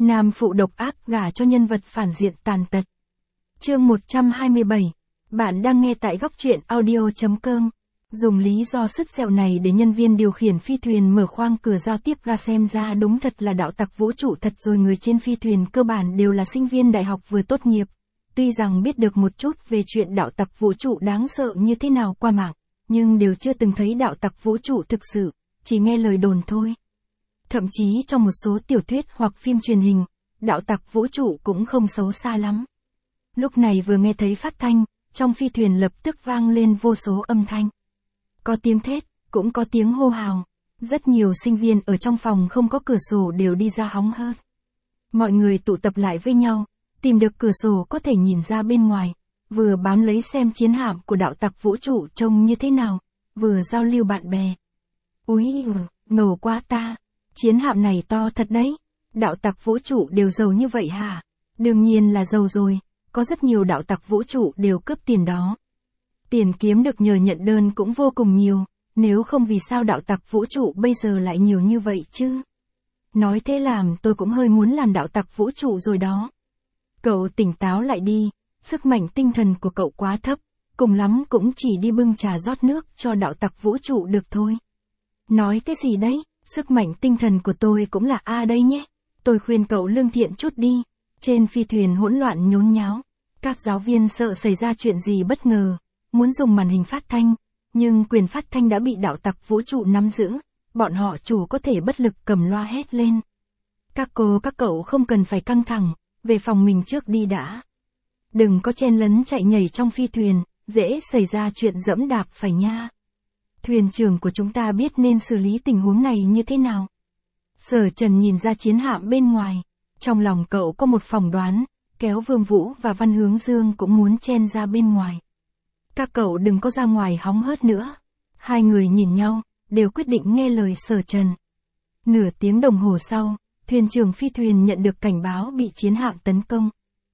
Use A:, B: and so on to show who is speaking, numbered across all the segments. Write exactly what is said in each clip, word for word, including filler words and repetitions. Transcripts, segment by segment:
A: Nam phụ độc ác gả cho nhân vật phản diện tàn tật. Chương một trăm hai mươi bảy. Bạn đang nghe tại góc truyện audio.com. Dùng lý do sứt sẹo này để nhân viên điều khiển phi thuyền mở khoang cửa giao tiếp ra, xem ra đúng thật là đạo tặc vũ trụ thật rồi. Người trên phi thuyền cơ bản đều là sinh viên đại học vừa tốt nghiệp. Tuy rằng biết được một chút về chuyện đạo tặc vũ trụ đáng sợ như thế nào qua mạng, nhưng đều chưa từng thấy đạo tặc vũ trụ thực sự, chỉ nghe lời đồn thôi. Thậm chí trong một số tiểu thuyết hoặc phim truyền hình, đạo tặc vũ trụ cũng không xấu xa lắm. Lúc này vừa nghe thấy phát thanh, trong phi thuyền lập tức vang lên vô số âm thanh. Có tiếng thét, cũng có tiếng hô hào. Rất nhiều sinh viên ở trong phòng không có cửa sổ đều đi ra hóng hớt. Mọi người tụ tập lại với nhau, tìm được cửa sổ có thể nhìn ra bên ngoài, vừa bám lấy xem chiến hạm của đạo tặc vũ trụ trông như thế nào, vừa giao lưu bạn bè. Úi, ngầu quá ta, chiến hạm này to thật đấy, đạo tặc vũ trụ đều giàu như vậy hả? Đương nhiên là giàu rồi, có rất nhiều đạo tặc vũ trụ đều cướp tiền đó. Tiền kiếm được nhờ nhận đơn cũng vô cùng nhiều, nếu không vì sao đạo tặc vũ trụ bây giờ lại nhiều như vậy chứ? Nói thế làm tôi cũng hơi muốn làm đạo tặc vũ trụ rồi đó. Cậu tỉnh táo lại đi, sức mạnh tinh thần của cậu quá thấp, cùng lắm cũng chỉ đi bưng trà rót nước cho đạo tặc vũ trụ được thôi. Nói cái gì đấy, sức mạnh tinh thần của tôi cũng là A đây nhé. Tôi khuyên cậu lương thiện chút đi. Trên phi thuyền hỗn loạn nhốn nháo, các giáo viên sợ xảy ra chuyện gì bất ngờ, muốn dùng màn hình phát thanh, nhưng quyền phát thanh đã bị đạo tặc vũ trụ nắm giữ, bọn họ chủ có thể bất lực cầm loa hét lên. Các cô các cậu không cần phải căng thẳng, về phòng mình trước đi đã. Đừng có chen lấn chạy nhảy trong phi thuyền, dễ xảy ra chuyện dẫm đạp phải nha. Thuyền trưởng của chúng ta biết nên xử lý tình huống này như thế nào. Sở Trần nhìn ra chiến hạm bên ngoài, trong lòng cậu có một phỏng đoán, kéo Vương Vũ và Văn Hướng Dương cũng muốn chen ra bên ngoài. Các cậu đừng có ra ngoài hóng hớt nữa. Hai người nhìn nhau, đều quyết định nghe lời Sở Trần. Nửa tiếng đồng hồ sau, thuyền trưởng phi thuyền nhận được cảnh báo bị chiến hạm tấn công.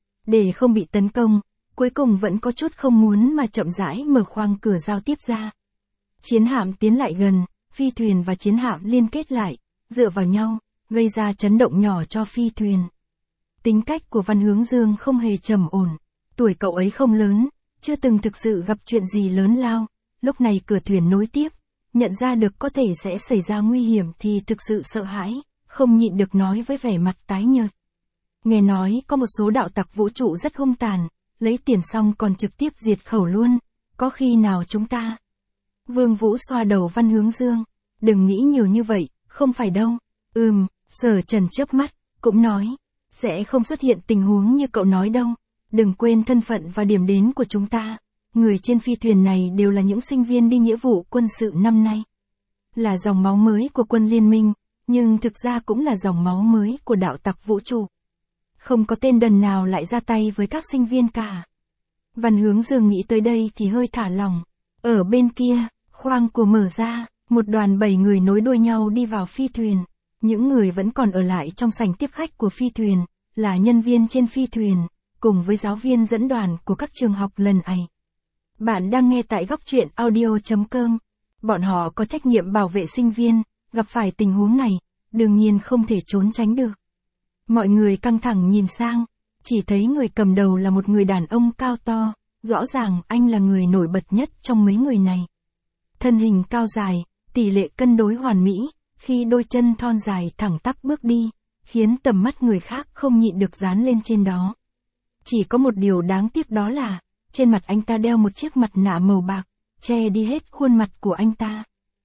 A: Để không bị tấn công, cuối cùng vẫn có chút không muốn mà chậm rãi mở khoang cửa giao tiếp ra. Chiến hạm tiến lại gần, phi thuyền và chiến hạm liên kết lại, dựa vào nhau, gây ra chấn động nhỏ cho phi thuyền. Tính cách của Văn Hướng Dương không hề trầm ổn, tuổi cậu ấy không lớn, chưa từng thực sự gặp chuyện gì lớn lao, lúc này cửa thuyền nối tiếp, nhận ra được có thể sẽ xảy ra nguy hiểm thì thực sự sợ hãi, không nhịn được nói với vẻ mặt tái nhợt. Nghe nói có một số đạo tặc vũ trụ rất hung tàn, lấy tiền xong còn trực tiếp diệt khẩu luôn, có khi nào chúng ta... Vương Vũ xoa đầu Văn Hướng Dương, đừng nghĩ nhiều như vậy, không phải đâu. Ừm, Sở Trần chớp mắt, cũng nói, sẽ không xuất hiện tình huống như cậu nói đâu. Đừng quên thân phận và điểm đến của chúng ta. Người trên phi thuyền này đều là những sinh viên đi nghĩa vụ quân sự năm nay. Là dòng máu mới của quân liên minh, nhưng thực ra cũng là dòng máu mới của đạo tặc vũ trụ. Không có tên đần nào lại ra tay với các sinh viên cả. Văn Hướng Dương nghĩ tới đây thì hơi thả lỏng. Ở bên kia, khoang của mở ra, một đoàn bảy người nối đuôi nhau đi vào phi thuyền. Những người vẫn còn ở lại trong sảnh tiếp khách của phi thuyền, là nhân viên trên phi thuyền, cùng với giáo viên dẫn đoàn của các trường học lần này. Bạn đang nghe tại góc truyện audio.com. Bọn họ có trách nhiệm bảo vệ sinh viên, gặp phải tình huống này, đương nhiên không thể trốn tránh được. Mọi người căng thẳng nhìn sang, chỉ thấy người cầm đầu là một người đàn ông cao to, rõ ràng anh là người nổi bật nhất trong mấy người này. Thân hình cao dài, tỷ lệ cân đối hoàn mỹ, khi đôi chân thon dài thẳng tắp bước đi, khiến tầm mắt người khác không nhịn được dán lên trên đó. Chỉ có một điều đáng tiếc đó là, trên mặt anh ta đeo một chiếc mặt nạ màu bạc, che đi hết khuôn mặt của anh ta.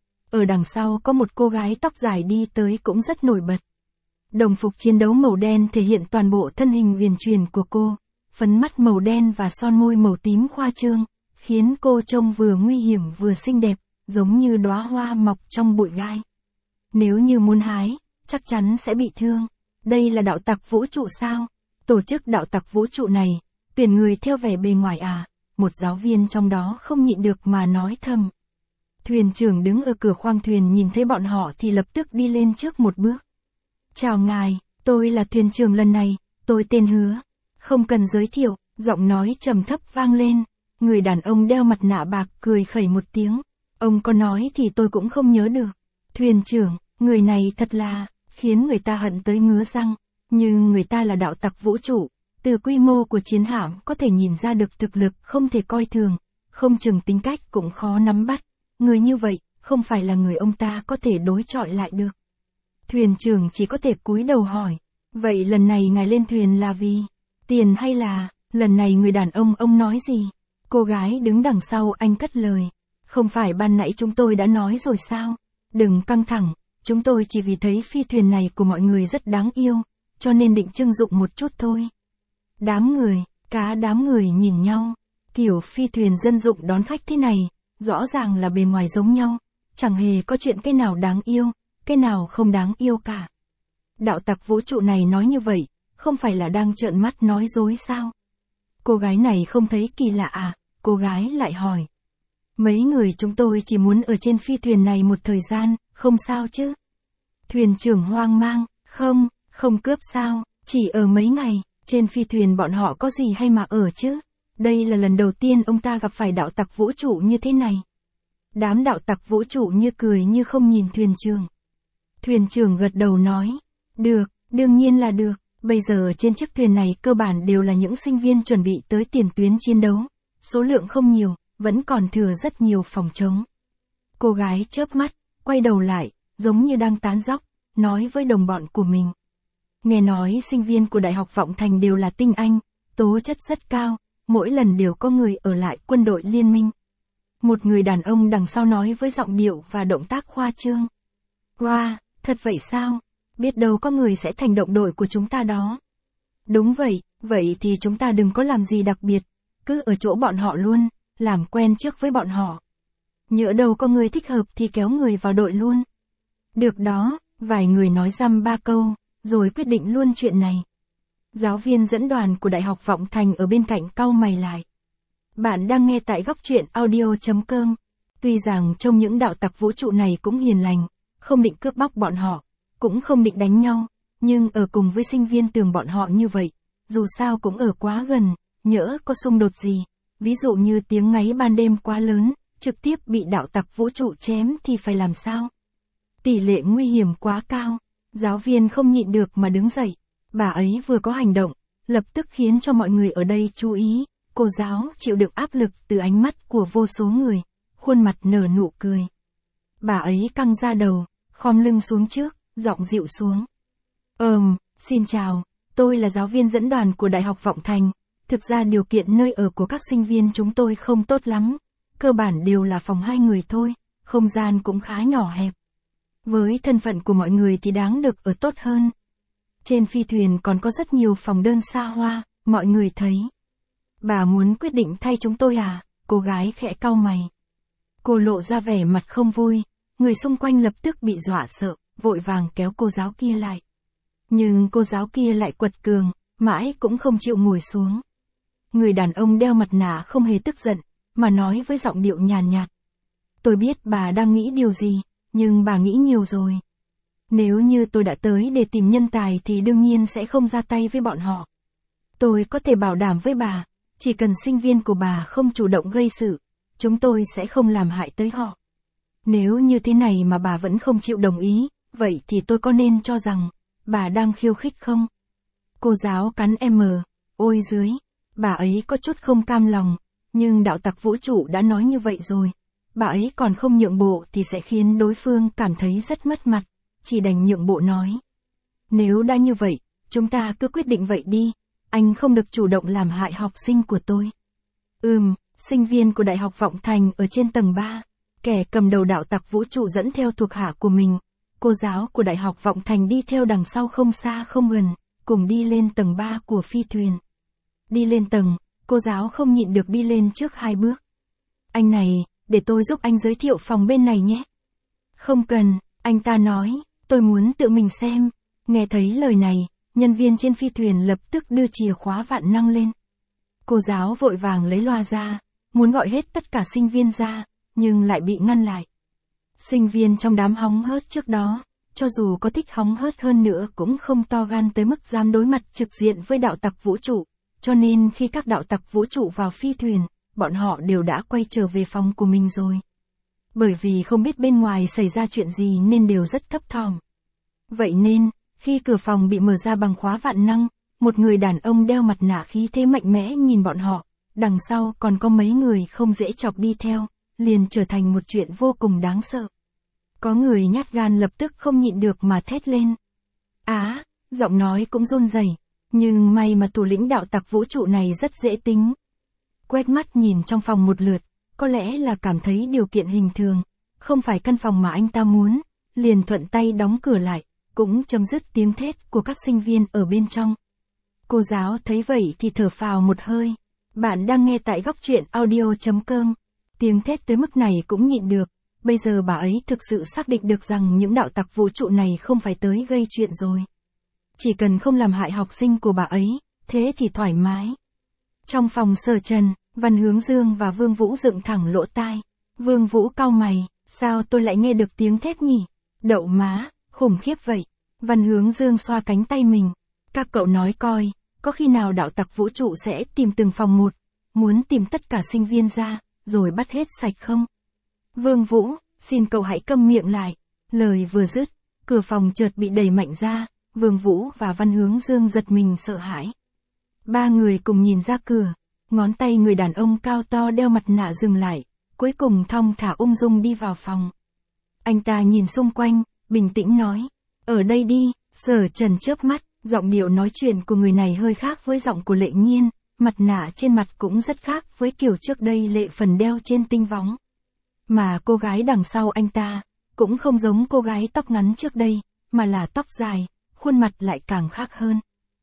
A: Ở đằng sau có một cô gái tóc dài đi tới cũng rất nổi bật. Đồng phục chiến đấu màu đen thể hiện toàn bộ thân hình huyền truyền của cô, phấn mắt màu đen và son môi màu tím khoa trương, khiến cô trông vừa nguy hiểm vừa xinh đẹp, giống như đóa hoa mọc trong bụi gai. Nếu như muốn hái, chắc chắn sẽ bị thương. Đây là đạo tặc vũ trụ sao? Tổ chức đạo tặc vũ trụ này, tuyển người theo vẻ bề ngoài à? Một giáo viên trong đó không nhịn được mà nói thầm. Thuyền trưởng đứng ở cửa khoang thuyền nhìn thấy bọn họ thì lập tức đi lên trước một bước. Chào ngài, tôi là thuyền trưởng lần này, tôi tên Hứa. Không cần giới thiệu, giọng nói trầm thấp vang lên. Người đàn ông đeo mặt nạ bạc cười khẩy một tiếng. Ông có nói thì tôi cũng không nhớ được. Thuyền trưởng, người này thật là, khiến người ta hận tới ngứa răng. Nhưng người ta là đạo tặc vũ trụ, từ quy mô của chiến hạm có thể nhìn ra được thực lực không thể coi thường, không chừng tính cách cũng khó nắm bắt. Người như vậy, không phải là người ông ta có thể đối chọi lại được. Thuyền trưởng chỉ có thể cúi đầu hỏi, vậy lần này ngài lên thuyền là vì tiền hay là, lần này người đàn ông ông nói gì? Cô gái đứng đằng sau anh cất lời, không phải ban nãy chúng tôi đã nói rồi sao? Đừng căng thẳng, chúng tôi chỉ vì thấy phi thuyền này của mọi người rất đáng yêu, cho nên định trưng dụng một chút thôi. Đám người, cả đám người nhìn nhau, kiểu phi thuyền dân dụng đón khách thế này, rõ ràng là bề ngoài giống nhau, chẳng hề có chuyện cái nào đáng yêu, cái nào không đáng yêu cả. Đạo tặc vũ trụ này nói như vậy, không phải là đang trợn mắt nói dối sao? Cô gái này không thấy kỳ lạ à? Cô gái lại hỏi. Mấy người chúng tôi chỉ muốn ở trên phi thuyền này một thời gian, không sao chứ? Thuyền trưởng hoang mang, không, không cướp sao, chỉ ở mấy ngày, trên phi thuyền bọn họ có gì hay mà ở chứ? Đây là lần đầu tiên ông ta gặp phải đạo tặc vũ trụ như thế này. Đám đạo tặc vũ trụ như cười như không nhìn thuyền trưởng. Thuyền trưởng gật đầu nói, được, đương nhiên là được, bây giờ trên chiếc thuyền này cơ bản đều là những sinh viên chuẩn bị tới tiền tuyến chiến đấu, số lượng không nhiều, vẫn còn thừa rất nhiều phòng trống. Cô gái chớp mắt, quay đầu lại, giống như đang tán dóc, nói với đồng bọn của mình. Nghe nói sinh viên của Đại học Vọng Thành đều là tinh anh, tố chất rất cao, mỗi lần đều có người ở lại quân đội liên minh. Một người đàn ông đằng sau nói với giọng điệu và động tác khoa trương. Wow, thật vậy sao? Biết đâu có người sẽ thành động đội của chúng ta đó. Đúng vậy, vậy thì chúng ta đừng có làm gì đặc biệt, cứ ở chỗ bọn họ luôn, làm quen trước với bọn họ. Nhỡ đâu có người thích hợp thì kéo người vào đội luôn. Được đó, vài người nói dăm ba câu, rồi quyết định luôn chuyện này. Giáo viên dẫn đoàn của Đại học Vọng Thành ở bên cạnh cau mày lại. Bạn đang nghe tại góc truyện audio.com. Tuy rằng trong những đạo tặc vũ trụ này cũng hiền lành, không định cướp bóc bọn họ, cũng không định đánh nhau, nhưng ở cùng với sinh viên tường bọn họ như vậy, dù sao cũng ở quá gần, nhỡ có xung đột gì, ví dụ như tiếng ngáy ban đêm quá lớn, trực tiếp bị đạo tặc vũ trụ chém thì phải làm sao? Tỷ lệ nguy hiểm quá cao, giáo viên không nhịn được mà đứng dậy, bà ấy vừa có hành động, lập tức khiến cho mọi người ở đây chú ý, cô giáo chịu đựng áp lực từ ánh mắt của vô số người, khuôn mặt nở nụ cười. Bà ấy căng ra đầu, khom lưng xuống trước, giọng dịu xuống. Ờm, xin chào, tôi là giáo viên dẫn đoàn của Đại học Vọng Thành, thực ra điều kiện nơi ở của các sinh viên chúng tôi không tốt lắm, cơ bản đều là phòng hai người thôi, không gian cũng khá nhỏ hẹp. Với thân phận của mọi người thì đáng được ở tốt hơn. Trên phi thuyền còn có rất nhiều phòng đơn xa hoa, mọi người thấy. Bà muốn quyết định thay chúng tôi à? Cô gái khẽ cau mày. Cô lộ ra vẻ mặt không vui, người xung quanh lập tức bị dọa sợ, vội vàng kéo cô giáo kia lại. Nhưng cô giáo kia lại quật cường, mãi cũng không chịu ngồi xuống. Người đàn ông đeo mặt nạ không hề tức giận, mà nói với giọng điệu nhàn nhạt. Tôi biết bà đang nghĩ điều gì, nhưng bà nghĩ nhiều rồi. Nếu như tôi đã tới để tìm nhân tài thì đương nhiên sẽ không ra tay với bọn họ. Tôi có thể bảo đảm với bà, chỉ cần sinh viên của bà không chủ động gây sự, chúng tôi sẽ không làm hại tới họ. Nếu như thế này mà bà vẫn không chịu đồng ý, vậy thì tôi có nên cho rằng, bà đang khiêu khích không? Cô giáo cắn em, ôi dưới, bà ấy có chút không cam lòng, nhưng đạo tặc vũ trụ đã nói như vậy rồi. Bà ấy còn không nhượng bộ thì sẽ khiến đối phương cảm thấy rất mất mặt, chỉ đành nhượng bộ nói. Nếu đã như vậy, chúng ta cứ quyết định vậy đi, anh không được chủ động làm hại học sinh của tôi. Ừm, sinh viên của Đại học Vọng Thành ở trên tầng ba, kẻ cầm đầu đạo tặc vũ trụ dẫn theo thuộc hạ của mình, cô giáo của Đại học Vọng Thành đi theo đằng sau không xa không gần, cùng đi lên tầng ba của phi thuyền. Đi lên tầng, cô giáo không nhịn được đi lên trước hai bước. Anh này, để tôi giúp anh giới thiệu phòng bên này nhé. Không cần, anh ta nói, tôi muốn tự mình xem. Nghe thấy lời này, nhân viên trên phi thuyền lập tức đưa chìa khóa vạn năng lên. Cô giáo vội vàng lấy loa ra, muốn gọi hết tất cả sinh viên ra, nhưng lại bị ngăn lại. Sinh viên trong đám hóng hớt trước đó, cho dù có thích hóng hớt hơn nữa cũng không to gan tới mức dám đối mặt trực diện với đạo tặc vũ trụ, cho nên khi các đạo tặc vũ trụ vào phi thuyền, bọn họ đều đã quay trở về phòng của mình rồi. Bởi vì không biết bên ngoài xảy ra chuyện gì nên đều rất thấp thỏm. Vậy nên, Khi cửa phòng bị mở ra bằng khóa vạn năng, một người đàn ông đeo mặt nạ khí thế mạnh mẽ nhìn bọn họ, đằng sau còn có mấy người không dễ chọc đi theo, liền trở thành một chuyện vô cùng đáng sợ. Có người nhát gan lập tức không nhịn được mà thét lên. Á, giọng nói cũng run rẩy, nhưng may mà thủ lĩnh đạo tặc vũ trụ này rất dễ tính. Quét mắt nhìn trong phòng một lượt, có lẽ là cảm thấy điều kiện hình thường, không phải căn phòng mà anh ta muốn, liền thuận tay đóng cửa lại, cũng chấm dứt tiếng thét của các sinh viên ở bên trong. Cô giáo thấy vậy thì thở phào một hơi. Bạn đang nghe tại góc truyện audio chấm com. Tiếng thét tới mức này cũng nhịn được, bây giờ bà ấy thực sự xác định được rằng những đạo tặc vũ trụ này không phải tới gây chuyện rồi. Chỉ cần không làm hại học sinh của bà ấy, thế thì thoải mái. Trong phòng Sở Trần, Văn Hướng Dương và Vương Vũ dựng thẳng lỗ tai. Vương Vũ cau mày, sao tôi lại nghe được tiếng thét nhỉ? Đậu má, khủng khiếp vậy. Văn Hướng Dương xoa cánh tay mình. Các cậu nói coi, có khi nào đạo tặc vũ trụ sẽ tìm từng phòng một, muốn tìm tất cả sinh viên ra, rồi bắt hết sạch không? Vương Vũ, xin cậu hãy câm miệng lại. Lời vừa dứt, cửa phòng chợt bị đẩy mạnh ra, Vương Vũ và Văn Hướng Dương giật mình sợ hãi. Ba người cùng nhìn ra cửa, ngón tay người đàn ông cao to đeo mặt nạ dừng lại, cuối cùng thong thả ung dung đi vào phòng. Anh ta nhìn xung quanh, bình tĩnh nói, ở đây đi. Sở Trần chớp mắt, giọng điệu nói chuyện của người này hơi khác với giọng của Lệ Nhiên, mặt nạ trên mặt cũng rất khác với kiểu trước đây Lệ Phần đeo trên Tinh Võng. Mà cô gái đằng sau anh ta, cũng không giống cô gái tóc ngắn trước đây, mà là tóc dài, khuôn mặt lại càng khác hơn.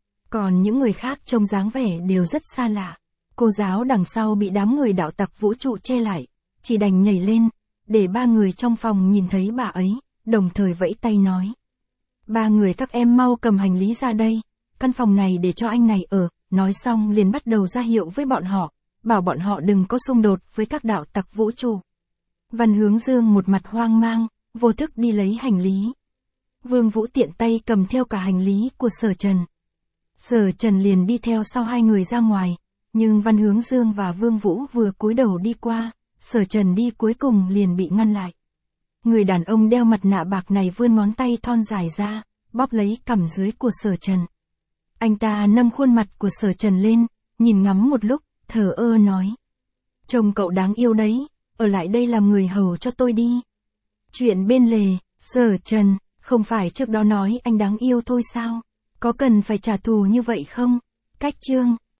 A: Còn những người khác trông dáng vẻ đều rất xa lạ. Cô giáo đằng sau bị đám người đạo tặc vũ trụ che lại, chỉ đành nhảy lên, để ba người trong phòng nhìn thấy bà ấy, đồng thời vẫy tay nói. Ba người các em mau cầm hành lý ra đây, căn phòng này để cho anh này ở, nói xong liền bắt đầu ra hiệu với bọn họ, bảo bọn họ đừng có xung đột với các đạo tặc vũ trụ. Văn Hướng Dương một mặt hoang mang, vô thức đi lấy hành lý. Vương Vũ tiện tay cầm theo cả hành lý của Sở Trần. Sở Trần liền đi theo sau hai người ra ngoài, nhưng Văn Hướng Dương và Vương Vũ vừa cúi đầu đi qua, Sở Trần đi cuối cùng liền bị ngăn lại. Người đàn ông đeo mặt nạ bạc này vươn ngón tay thon dài ra, bóp lấy cằm dưới của Sở Trần. Anh ta nâng khuôn mặt của Sở Trần lên, nhìn ngắm một lúc, thờ ơ nói. Trông cậu đáng yêu đấy, ở lại đây làm người hầu cho tôi đi. Chuyện bên lề, Sở Trần, không phải trước đó nói anh đáng yêu thôi sao? Có cần phải trả thù như vậy không? Cách chương.